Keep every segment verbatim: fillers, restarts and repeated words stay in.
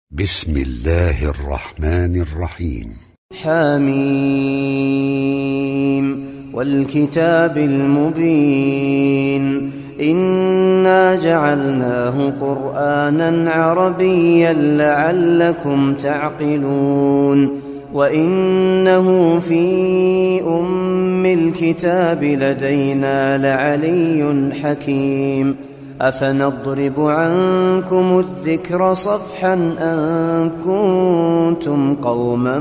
بسم الله الرحمن الرحيم. حميم والكتاب المبين إنا جعلناه قرآنا عربيا لعلكم تعقلون وإنه في أم الكتاب لدينا لعلي حكيم أفنضرب عنكم الذكر صفحا أن كنتم قوما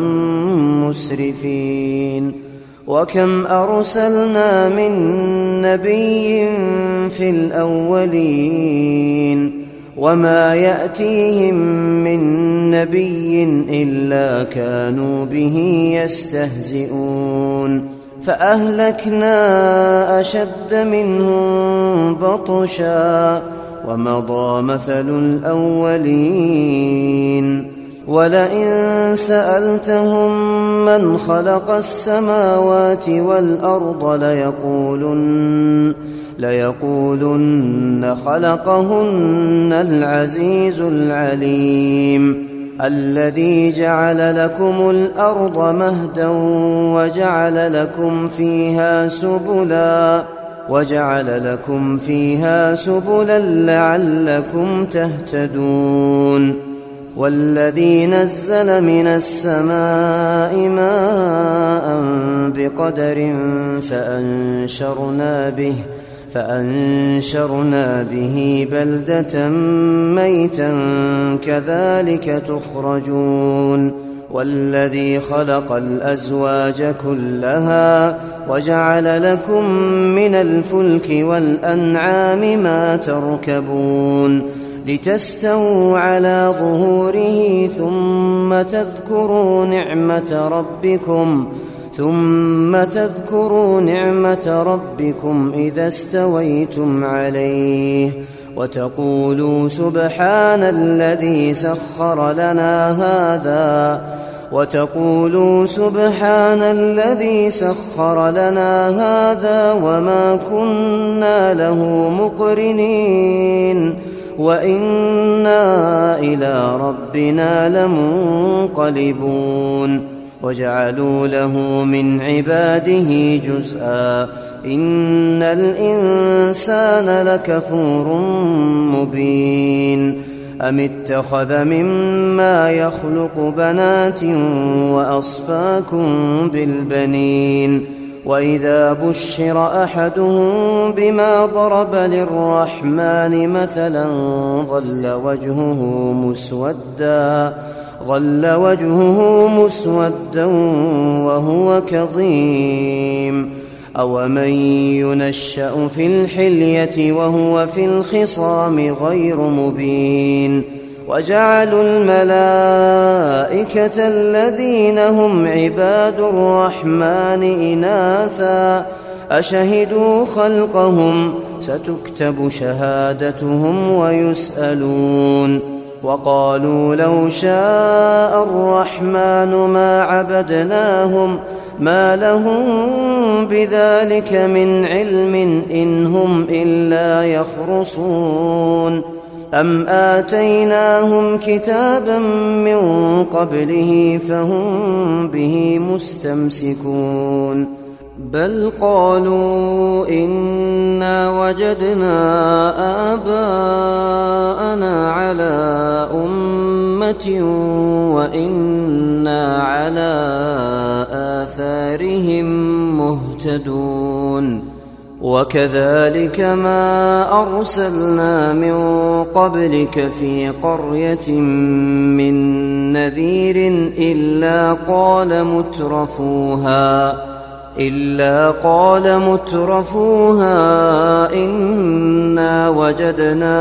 مسرفين وكم أرسلنا من نبي في الأولين وما يأتيهم من نبي إلا كانوا به يستهزئون فأهلكنا أشد منهم بطشا ومضى مثل الأولين ولئن سألتهم من خلق السماوات والأرض ليقولن, ليقولن خلقهن العزيز العليم الذي جعل لكم الأرض مهدا وجعل لكم فيها سبلا وجعل لكم فيها سبلا لعلكم تهتدون والذي نزل من السماء ماء بقدر فأنشرنا به فأنشرنا به بلدة ميتا كذلك تخرجون والذي خلق الأزواج كلها وجعل لكم من الفلك والأنعام ما تركبون لتستووا على ظهوره ثم تذكروا نعمة ربكم ثم تذكروا نعمة ربكم إذا استويتم عليه وتقولوا سبحان الذي سخر لنا هذا وتقولوا سبحان الذي سخر لنا هذا وما كنا له مقرنين وإنا إلى ربنا لمنقلبون وجعلوا له من عباده جزءا إن الإنسان لكفور مبين أم اتخذ مما يخلق بنات وأصفاكم بالبنين وإذا بشر أحدهم بما ضرب للرحمن مثلا ظل وجهه مسودا ظل وجهه مسودا وهو كظيم أومن ينشأ في الحلية وهو في الخصام غير مبين وجعلوا الملائكة الذين هم عباد الرحمن إناثا أشهدوا خلقهم ستكتب شهادتهم ويسألون وقالوا لو شاء الرحمن ما عبدناهم ما لهم بذلك من علم إن هم إلا يخرصون أم آتيناهم كتابا من قبله فهم به مستمسكون بل قالوا إنا وجدنا آباءنا على أمة وإنا على آثارهم مهتدون وكذلك ما أرسلنا من قبلك في قرية من نذير إلا قال مترفوها إلا قال مترفوها إنا وجدنا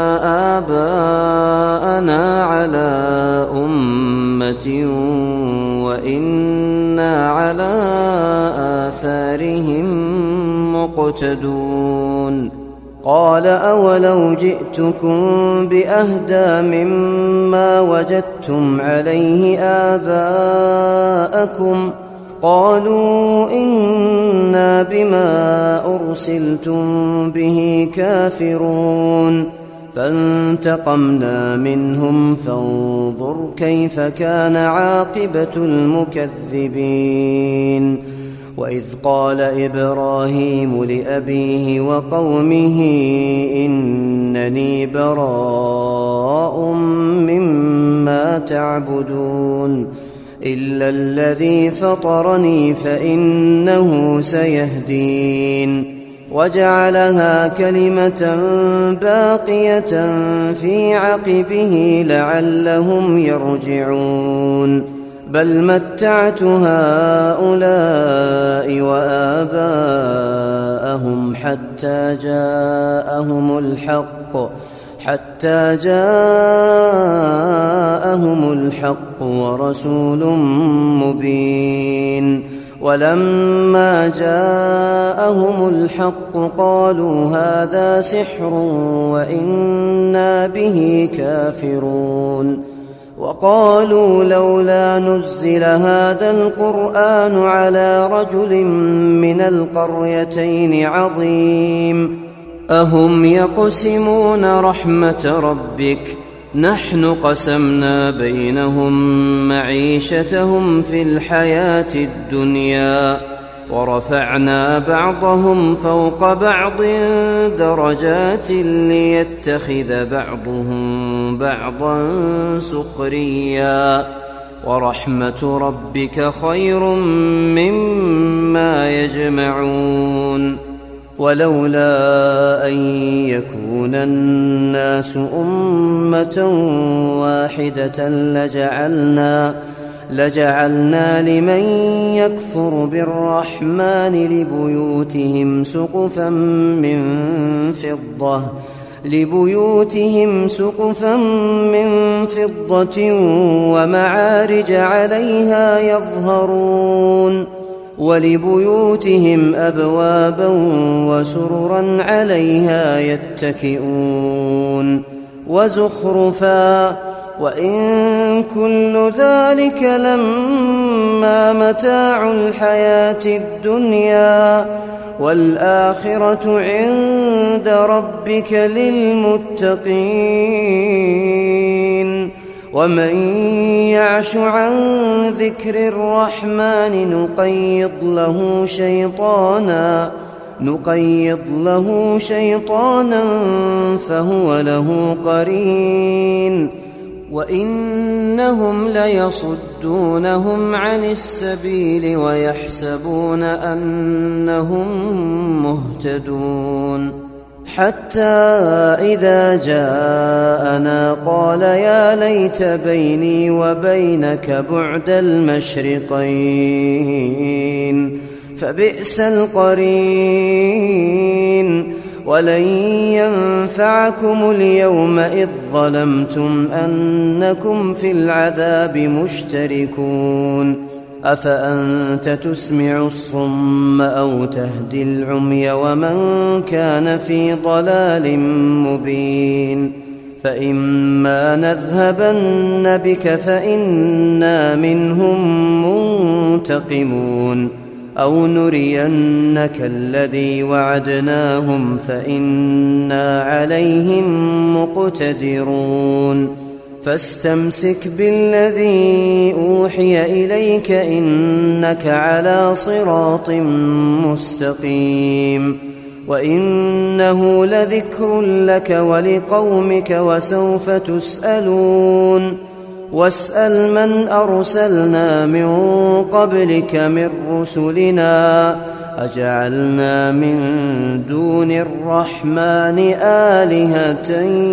آباءنا على أمة وإنا على آثارهم مقتدون قال أولو جئتكم بأهدى مما وجدتم عليه آباءكم قالوا إنا بما أرسلتم به كافرون فانتقمنا منهم فانظر كيف كان عاقبة المكذبين. وإذ قال إبراهيم لأبيه وقومه إنني براء مما تعبدون إلا الذي فطرني فإنه سيهدين. وجعلها كلمة باقية في عقبه لعلهم يرجعون. بل متعت هؤلاء وآباءهم حتى جاءهم الحق حتى جاءهم الحق ورسول مبين. ولما جاءهم الحق قالوا هذا سحر وإنا به كافرون. وقالوا لولا نزل هذا القرآن على رجل من القريتين عظيم أهم يقسمون رحمة ربك نحن قسمنا بينهم معيشتهم في الحياة الدنيا ورفعنا بعضهم فوق بعض درجات ليتخذ بعضهم بعضا سخريا ورحمة ربك خير مما يجمعون. ولولا أن يكون الناس أمة واحدة لجعلنا لجعلنا لمن يكفر بالرحمن لبيوتهم سقفا من فضة لبيوتهم سقفا من فضة ومعارج عليها يظهرون ولبيوتهم أبوابا وسررا عليها يتكئون وزخرفا وإن كل ذلك لما متاع الحياة الدنيا والآخرة عند ربك للمتقين. ومن يعش عن ذكر الرحمن نقيض له شيطانا نقيض له شيطانا فهو له قرين وإنهم ليصدونهم عن السبيل ويحسبون أنهم مهتدون. حتى إذا جاءنا قال يا ليت بيني وبينك بعد المشرقين فبئس القرين. ولن ينفعكم اليوم إذ ظلمتم أنكم في العذاب مشتركون. أفأنت تسمع الصم أو تهدي العمي ومن كان في ضلال مبين. فإما نذهبن بك فإنا منهم منتقمون أو نرينك الذي وعدناهم فإنا عليهم مقتدرون. فاستمسك بالذي أوحي إليك إنك على صراط مستقيم. وإنه لذكر لك ولقومك وسوف تسألون. واسأل من أرسلنا من قبلك من رسلنا أجعلنا من دون الرحمن آلهة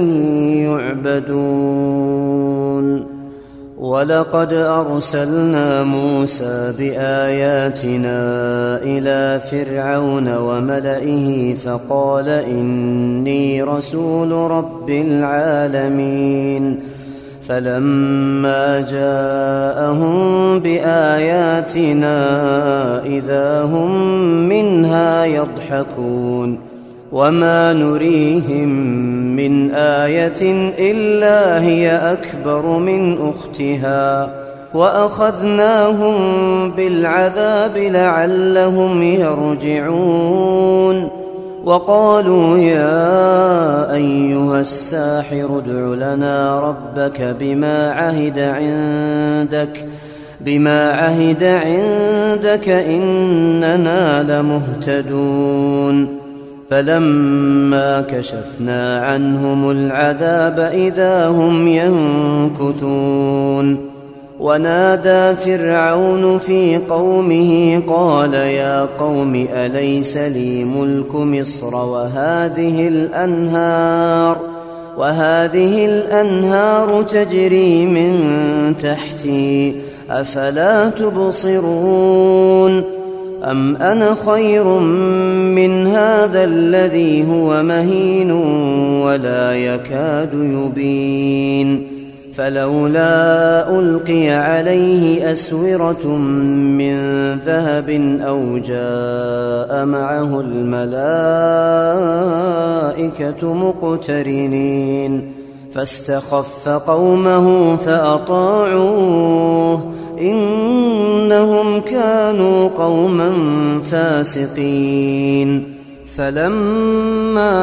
يعبدون. ولقد أرسلنا موسى بآياتنا إلى فرعون وملئه فقال إني رسول رب العالمين. فلما جاءهم بآياتنا إذا هم منها يضحكون. وما نريهم من آية إلا هي أكبر من أختها وأخذناهم بالعذاب لعلهم يرجعون. وقالوا يا أيها الساحر ادع لنا ربك بما عهد عندك بما عهد عندك إننا لمهتدون فلما كشفنا عنهم العذاب إذا هم ينكثون ونادى فرعون في قومه قال يا قوم أليس لي ملك مصر وهذه الأنهار وهذه الأنهار تجري من تحتي أفلا تبصرون أم أنا خير من هذا الذي هو مهين ولا يكاد يبين فلولا ألقي عليه أسورة من ذهب أو جاء معه الملائكة مقترنين فاستخف قومه فأطاعوه إنهم كانوا قوما فاسقين فلما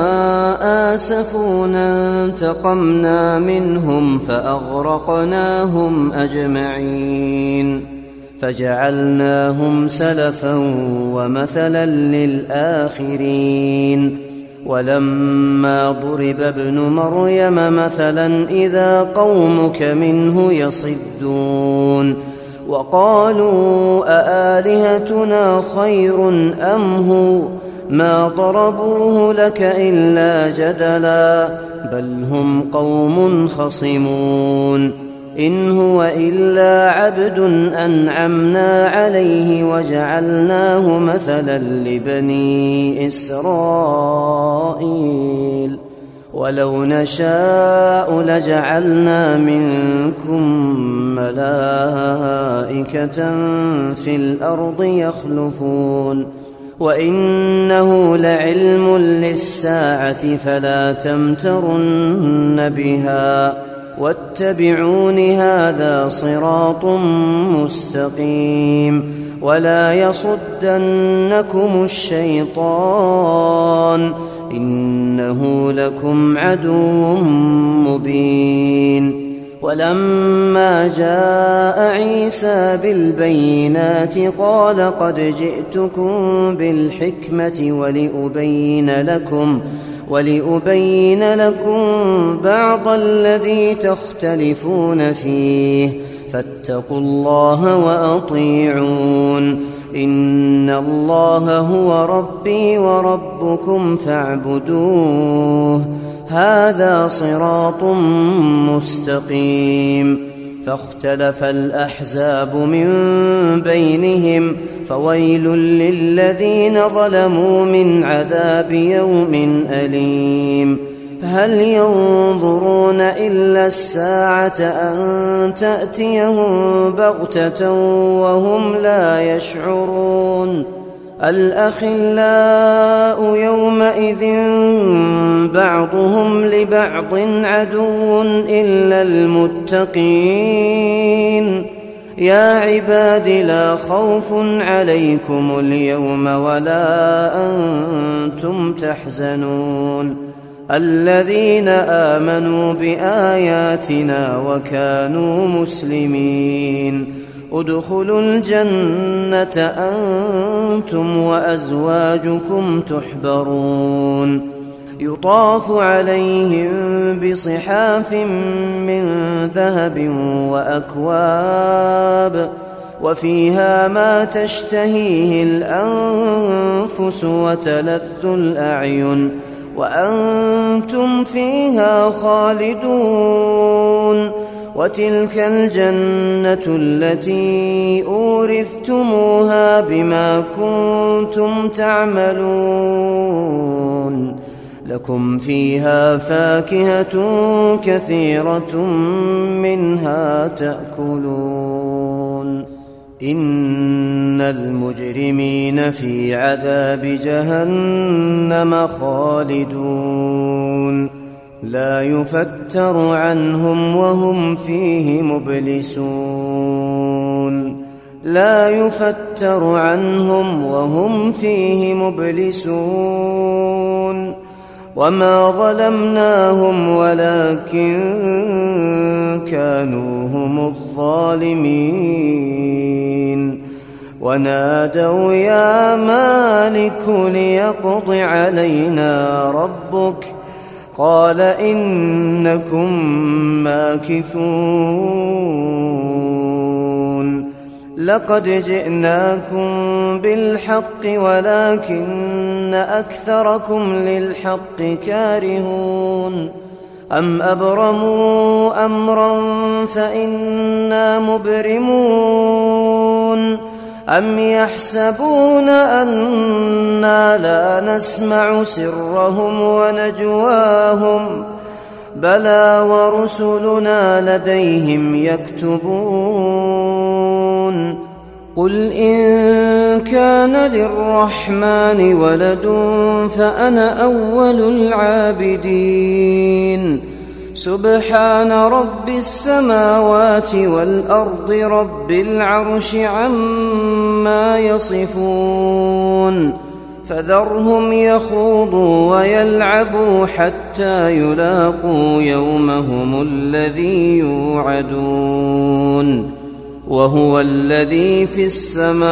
آسفونا انتقمنا منهم فأغرقناهم أجمعين فجعلناهم سلفا ومثلا للآخرين ولما ضرب ابن مريم مثلا إذا قومك منه يصدون وقالوا أآلهتنا خير أم هو ما ضربوه لك إلا جدلا بل هم قوم خصمون إن هو إلا عبد أنعمنا عليه وجعلناه مثلا لبني إسرائيل ولو نشاء لجعلنا منكم ملائكة في الأرض يخلفون وإنه لعلم للساعة فلا تمترن بها واتبعون هذا صراط مستقيم ولا يصدنكم الشيطان إنه لكم عدو مبين ولما جاء عيسى بالبينات قال قد جئتكم بالحكمة ولأبين لكم ولأبين لكم بعض الذي تختلفون فيه فاتقوا الله وأطيعون إن الله هو ربي وربكم فاعبدوه هذا صراط مستقيم فاختلف الأحزاب من بينهم فويل للذين ظلموا من عذاب يوم أليم هل ينظرون إلا الساعة أن تأتيهم بغتة وهم لا يشعرون الأخلاء يومئذ بعضهم لبعض عدو إلا المتقين يا عباد لا خوف عليكم اليوم ولا أنتم تحزنون الذين آمنوا بآياتنا وكانوا مسلمين ادخلوا الجنة أنتم وأزواجكم تحبرون يطاف عليهم بصحاف من ذهب وأكواب وفيها ما تشتهيه الأنفس وتلذ الأعين وأنتم فيها خالدون وتلك الجنة التي أورثتموها بما كنتم تعملون لكم فيها فاكهة كثيرة منها تأكلون إن المجرمين في عذاب جهنم خالدون لا يفتر عنهم وهم فيه مبلسون لا يفتر عنهم وهم فيه مبلسون وما ظلمناهم ولكن كانوا هم الظالمين ونادوا يا مالك ليقض علينا ربك قال إنكم ماكثون لقد جئناكم بالحق ولكن أكثركم للحق كارهون أم أبرموا أمرا فإنا مبرمون أم يحسبون أنا لا نسمع سرهم ونجواهم بلى ورسلنا لديهم يكتبون قل إن كان للرحمن ولد فأنا أول العابدين سبحان رب السماوات والأرض رب العرش عما يصفون فذرهم يخوضوا ويلعبوا حتى يلاقوا يومهم الذي يوعدون وهو الذي في السماء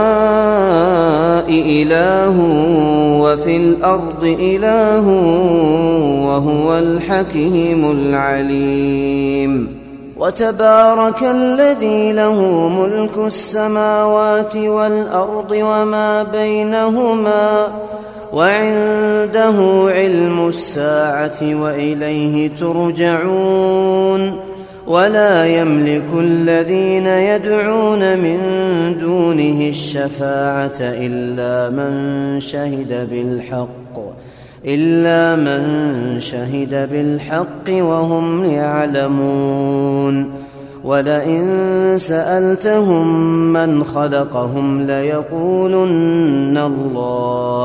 إله وفي الأرض إله وهو الحكيم العليم وتبارك الذي له ملك السماوات والأرض وما بينهما وعنده علم الساعة وإليه ترجعون ولا يملك الذين يدعون من دونه الشفاعة إلا من شهد بالحق إلا من شهد بالحق وهم يعلمون ولئن سألتهم من خلقهم ليقولن الله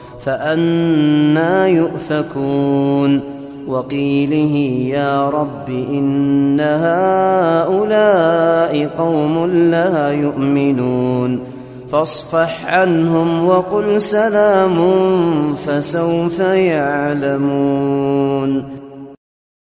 فأنى يؤفكون وقيله يا رب إن هؤلاء قوم لا يؤمنون فاصفح عنهم وقل سلام فسوف يعلمون